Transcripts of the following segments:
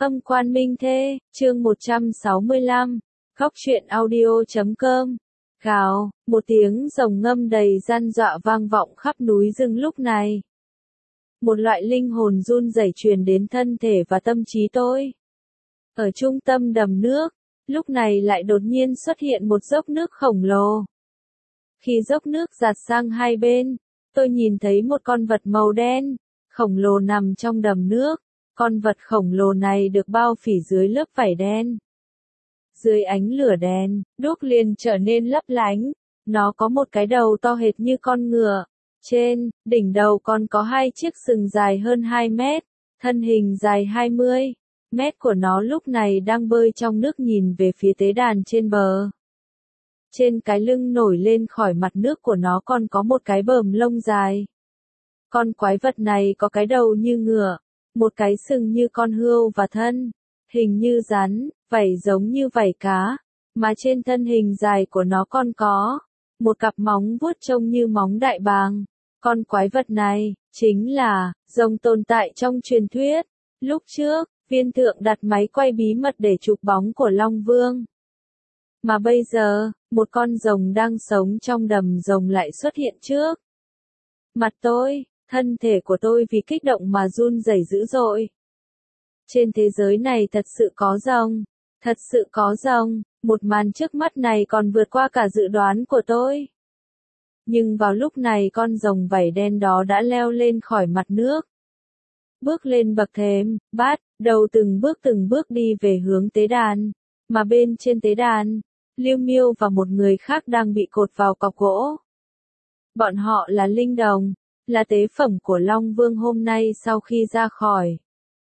Âm quan minh thê, chương 165, Góc truyện audio.com. Gào, một tiếng rồng ngâm đầy gian dọa vang vọng khắp núi rừng lúc này. Một loại linh hồn run rẩy truyền đến thân thể và tâm trí tôi. Ở trung tâm đầm nước, lúc này lại đột nhiên xuất hiện một dốc nước khổng lồ. Khi dốc nước dạt sang hai bên, tôi nhìn thấy một con vật màu đen, khổng lồ nằm trong đầm nước. Con vật khổng lồ này được bao phủ dưới lớp vảy đen. Dưới ánh lửa đen, đuốc liền trở nên lấp lánh. Nó có một cái đầu to hệt như con ngựa. Trên, đỉnh đầu còn có hai chiếc sừng dài hơn 2 mét, thân hình dài 20 mét của nó lúc này đang bơi trong nước nhìn về phía tế đàn trên bờ. Trên cái lưng nổi lên khỏi mặt nước của nó còn có một cái bờm lông dài. Con quái vật này có cái đầu như ngựa, một cái sừng như con hươu và thân hình như rắn, vảy giống như vảy cá, mà trên thân hình dài của nó còn có một cặp móng vuốt trông như móng đại bàng. Con quái vật này chính là rồng tồn tại trong truyền thuyết. Lúc trước, viên thượng đặt máy quay bí mật để chụp bóng của Long Vương. Mà bây giờ, một con rồng đang sống trong đầm rồng lại xuất hiện trước mặt tôi. Thân thể của tôi vì kích động mà run rẩy dữ dội. Trên thế giới này thật sự có rồng. Thật sự có rồng. Một màn trước mắt này còn vượt qua cả dự đoán của tôi. Nhưng vào lúc này con rồng vảy đen đó đã leo lên khỏi mặt nước. Bước lên bậc thềm, bắt đầu từng bước đi về hướng tế đàn. Mà bên trên tế đàn, Lưu Miêu và một người khác đang bị cột vào cọc gỗ. Bọn họ là linh đồng. Là tế phẩm của Long Vương hôm nay sau khi ra khỏi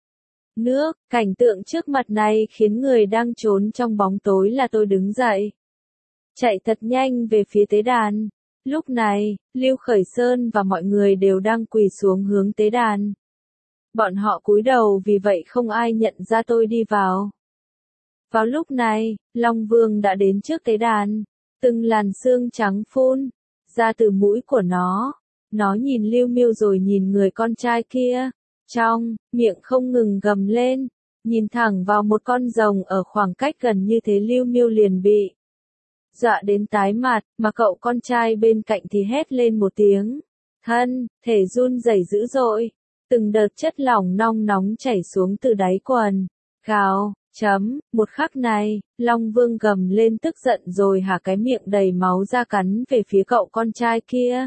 nước. Cảnh tượng trước mặt này khiến người đang trốn trong bóng tối là tôi đứng dậy, chạy thật nhanh về phía tế đàn. Lúc này, Lưu Khởi Sơn và mọi người đều đang quỳ xuống hướng tế đàn. Bọn họ cúi đầu vì vậy không ai nhận ra tôi đi vào. Vào lúc này, Long Vương đã đến trước tế đàn. Từng làn sương trắng phun ra từ mũi của nó. Nó nhìn Lưu Miêu rồi nhìn người con trai kia, trong miệng không ngừng gầm lên, nhìn thẳng vào một con rồng ở khoảng cách gần như thế. Lưu Miêu liền bị dọa đến tái mặt, mà cậu con trai bên cạnh thì hét lên một tiếng, thân thể run rẩy dữ dội, từng đợt chất lỏng nong nóng chảy xuống từ đáy quần. Gào, một khắc này, Long Vương gầm lên tức giận rồi hả cái miệng đầy máu ra cắn về phía cậu con trai kia.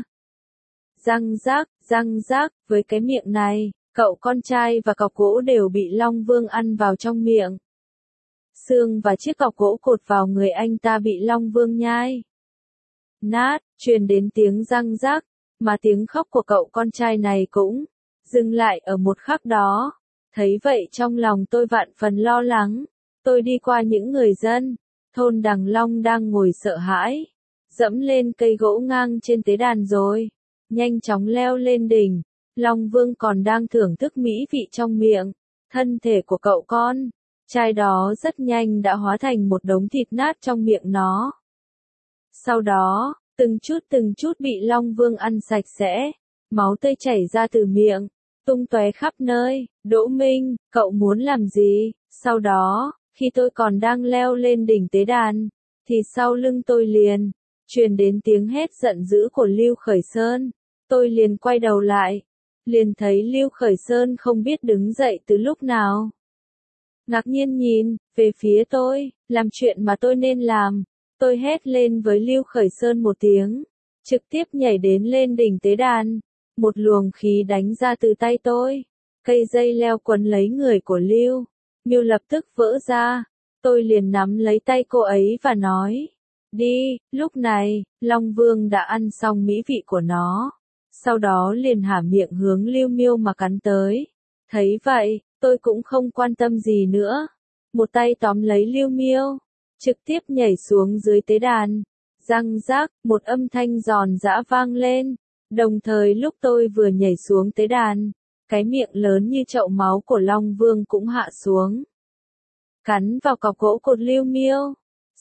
Răng rác, với cái miệng này, cậu con trai và cọc gỗ đều bị Long Vương ăn vào trong miệng. Xương và chiếc cọc gỗ cột vào người anh ta bị Long Vương nhai nát, truyền đến tiếng răng rác, mà tiếng khóc của cậu con trai này cũng dừng lại ở một khắc đó. Thấy vậy trong lòng tôi vạn phần lo lắng, tôi đi qua những người dân thôn Đằng Long đang ngồi sợ hãi, dẫm lên cây gỗ ngang trên tế đàn rồi nhanh chóng leo lên đỉnh. Long Vương còn đang thưởng thức mỹ vị trong miệng. Thân thể của cậu con trai đó rất nhanh đã hóa thành một đống thịt nát trong miệng nó. Sau đó, từng chút bị Long Vương ăn sạch sẽ. Máu tươi chảy ra từ miệng, tung tóe khắp nơi. Đỗ Minh, cậu muốn làm gì? Sau đó, khi tôi còn đang leo lên đỉnh tế đàn, thì sau lưng tôi liền truyền đến tiếng hét giận dữ của Lưu Khởi Sơn. Tôi liền quay đầu lại, liền thấy Lưu Khởi Sơn không biết đứng dậy từ lúc nào. Ngạc nhiên nhìn về phía tôi, làm chuyện mà tôi nên làm. Tôi hét lên với Lưu Khởi Sơn một tiếng, trực tiếp nhảy đến lên đỉnh tế đàn. Một luồng khí đánh ra từ tay tôi. Cây dây leo quấn lấy người của Lưu Miêu lập tức vỡ ra. Tôi liền nắm lấy tay cô ấy và nói, đi. Lúc này, Long Vương đã ăn xong mỹ vị của nó. Sau đó liền há miệng hướng Lưu Miêu mà cắn tới. Thấy vậy, tôi cũng không quan tâm gì nữa. Một tay tóm lấy Lưu Miêu, trực tiếp nhảy xuống dưới tế đàn. Răng rác, một âm thanh giòn giã vang lên. Đồng thời lúc tôi vừa nhảy xuống tế đàn, cái miệng lớn như chậu máu của Long Vương cũng hạ xuống, cắn vào cọc gỗ cột Lưu Miêu.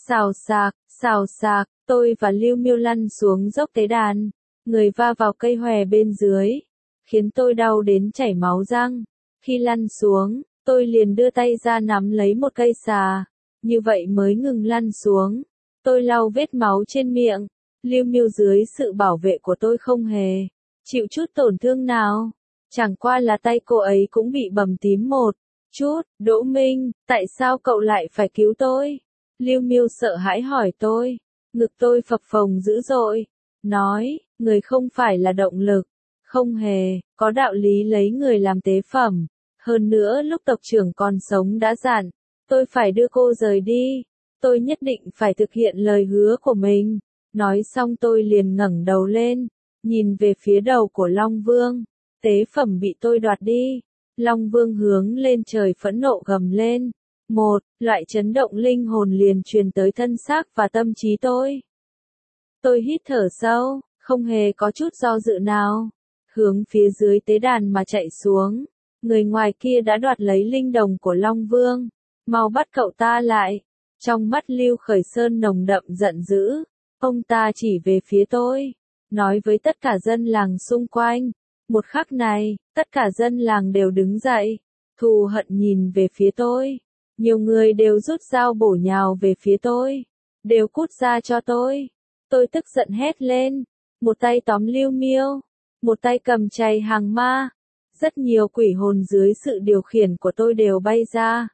Xào xạc, tôi và Lưu Miêu lăn xuống dốc tế đàn. Người va vào cây hòe bên dưới, khiến tôi đau đến chảy máu răng. Khi lăn xuống, Tôi liền đưa tay ra nắm lấy một cây xà, như vậy mới ngừng lăn xuống. Tôi lau vết máu trên miệng, Lưu Miêu dưới sự bảo vệ của tôi không hề chịu chút tổn thương nào. Chẳng qua là tay cô ấy cũng bị bầm tím một chút. Đỗ Minh, tại sao cậu lại phải cứu tôi? Lưu Miêu sợ hãi hỏi tôi. Ngực tôi phập phồng dữ dội. Nói, người không phải là động lực. Không hề, có đạo lý lấy người làm tế phẩm. Hơn nữa lúc tộc trưởng còn sống đã dặn, tôi phải đưa cô rời đi. Tôi nhất định phải thực hiện lời hứa của mình. Nói xong tôi liền ngẩng đầu lên, nhìn về phía đầu của Long Vương. Tế phẩm bị tôi đoạt đi. Long Vương hướng lên trời phẫn nộ gầm lên. Một, loại chấn động linh hồn liền truyền tới thân xác và tâm trí tôi. Tôi hít thở sâu, không hề có chút do dự nào. Hướng phía dưới tế đàn mà chạy xuống. Người ngoài kia đã đoạt lấy linh đồng của Long Vương. Mau bắt cậu ta lại. Trong mắt Lưu Khởi Sơn nồng đậm giận dữ. Ông ta chỉ về phía tôi. Nói với tất cả dân làng xung quanh. Một khắc này, tất cả dân làng đều đứng dậy. Thù hận nhìn về phía tôi. Nhiều người đều rút dao bổ nhào về phía tôi. Đều cút ra cho tôi. Tôi tức giận hét lên. Một tay tóm Lưu Miêu. Một tay cầm chày hàng ma. Rất nhiều quỷ hồn dưới sự điều khiển của tôi đều bay ra.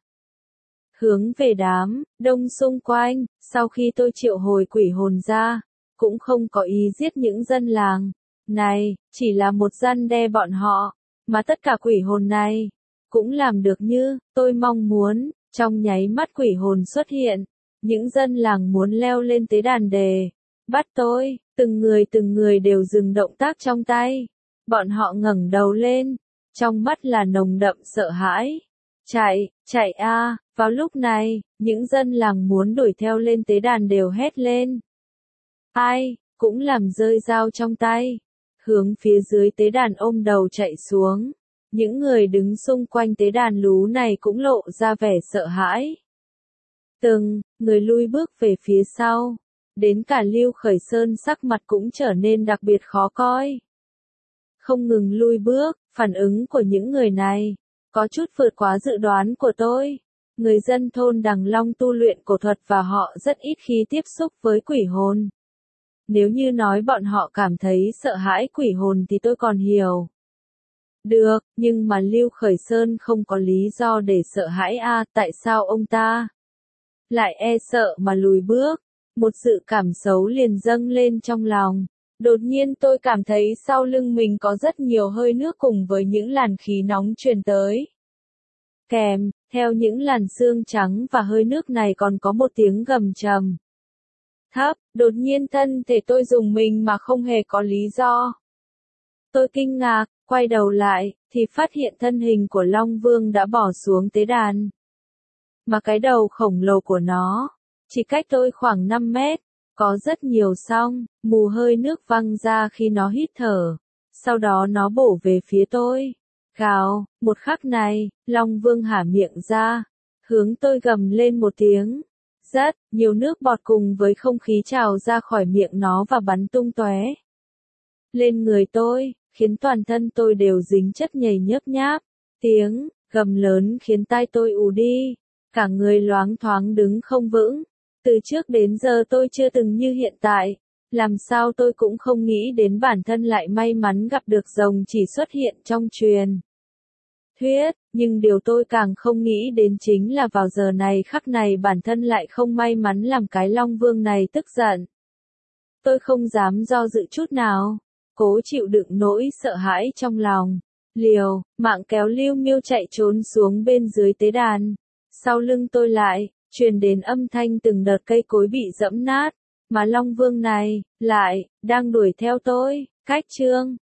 Hướng về đám đông xung quanh, sau khi tôi triệu hồi quỷ hồn ra, cũng không có ý giết những dân làng. Này, chỉ là một răn đe bọn họ, mà tất cả quỷ hồn này, cũng làm được như, tôi mong muốn. Trong nháy mắt quỷ hồn xuất hiện, những dân làng muốn leo lên tế đàn đề bắt tôi, từng người đều dừng động tác trong tay. Bọn họ ngẩng đầu lên, trong mắt là nồng đậm sợ hãi. Chạy a! Vào lúc này, những dân làng muốn đuổi theo lên tế đàn đều hét lên. Ai, cũng làm rơi dao trong tay. Hướng phía dưới tế đàn ôm đầu chạy xuống. Những người đứng xung quanh tế đàn lú này cũng lộ ra vẻ sợ hãi. Từng người lui bước về phía sau. Đến cả Lưu Khởi Sơn sắc mặt cũng trở nên đặc biệt khó coi. Không ngừng lui bước, phản ứng của những người này có chút vượt quá dự đoán của tôi. Người dân thôn Đằng Long tu luyện cổ thuật và họ rất ít khi tiếp xúc với quỷ hồn. Nếu như nói bọn họ cảm thấy sợ hãi quỷ hồn thì tôi còn hiểu. Được, nhưng mà Lưu Khởi Sơn không có lý do để sợ hãi a, tại sao ông ta lại e sợ mà lùi bước? Một sự cảm xấu liền dâng lên trong lòng. Đột nhiên tôi cảm thấy sau lưng mình có rất nhiều hơi nước cùng với những làn khí nóng truyền tới. Kèm theo những làn sương trắng và hơi nước này còn có một tiếng gầm trầm thấp. Đột nhiên thân thể tôi rùng mình mà không hề có lý do. Tôi kinh ngạc, quay đầu lại, thì phát hiện thân hình của Long Vương đã bỏ xuống tế đàn. Mà cái đầu khổng lồ của nó chỉ cách tôi khoảng 5 mét. Có rất nhiều song mù hơi nước văng ra khi nó hít thở. Sau đó nó bổ về phía tôi. Gào, một khắc này, Long Vương há miệng ra, hướng tôi gầm lên một tiếng. Rất nhiều nước bọt cùng với không khí trào ra khỏi miệng nó và bắn tung tóe lên người tôi, khiến toàn thân tôi đều dính chất nhầy nhớp nháp. Tiếng gầm lớn khiến tai tôi ù đi, cả người loáng thoáng đứng không vững. Từ trước đến giờ tôi chưa từng như hiện tại, làm sao tôi cũng không nghĩ đến bản thân lại may mắn gặp được rồng chỉ xuất hiện trong truyền thuyết, nhưng điều tôi càng không nghĩ đến chính là vào giờ này khắc này bản thân lại không may mắn làm cái Long Vương này tức giận. Tôi không dám do dự chút nào, cố chịu đựng nỗi sợ hãi trong lòng, liều mạng kéo Lưu Miêu chạy trốn xuống bên dưới tế đàn. Sau lưng tôi lại truyền đến âm thanh từng đợt cây cối bị dẫm nát, mà Long Vương này lại đang đuổi theo tôi. Cách chương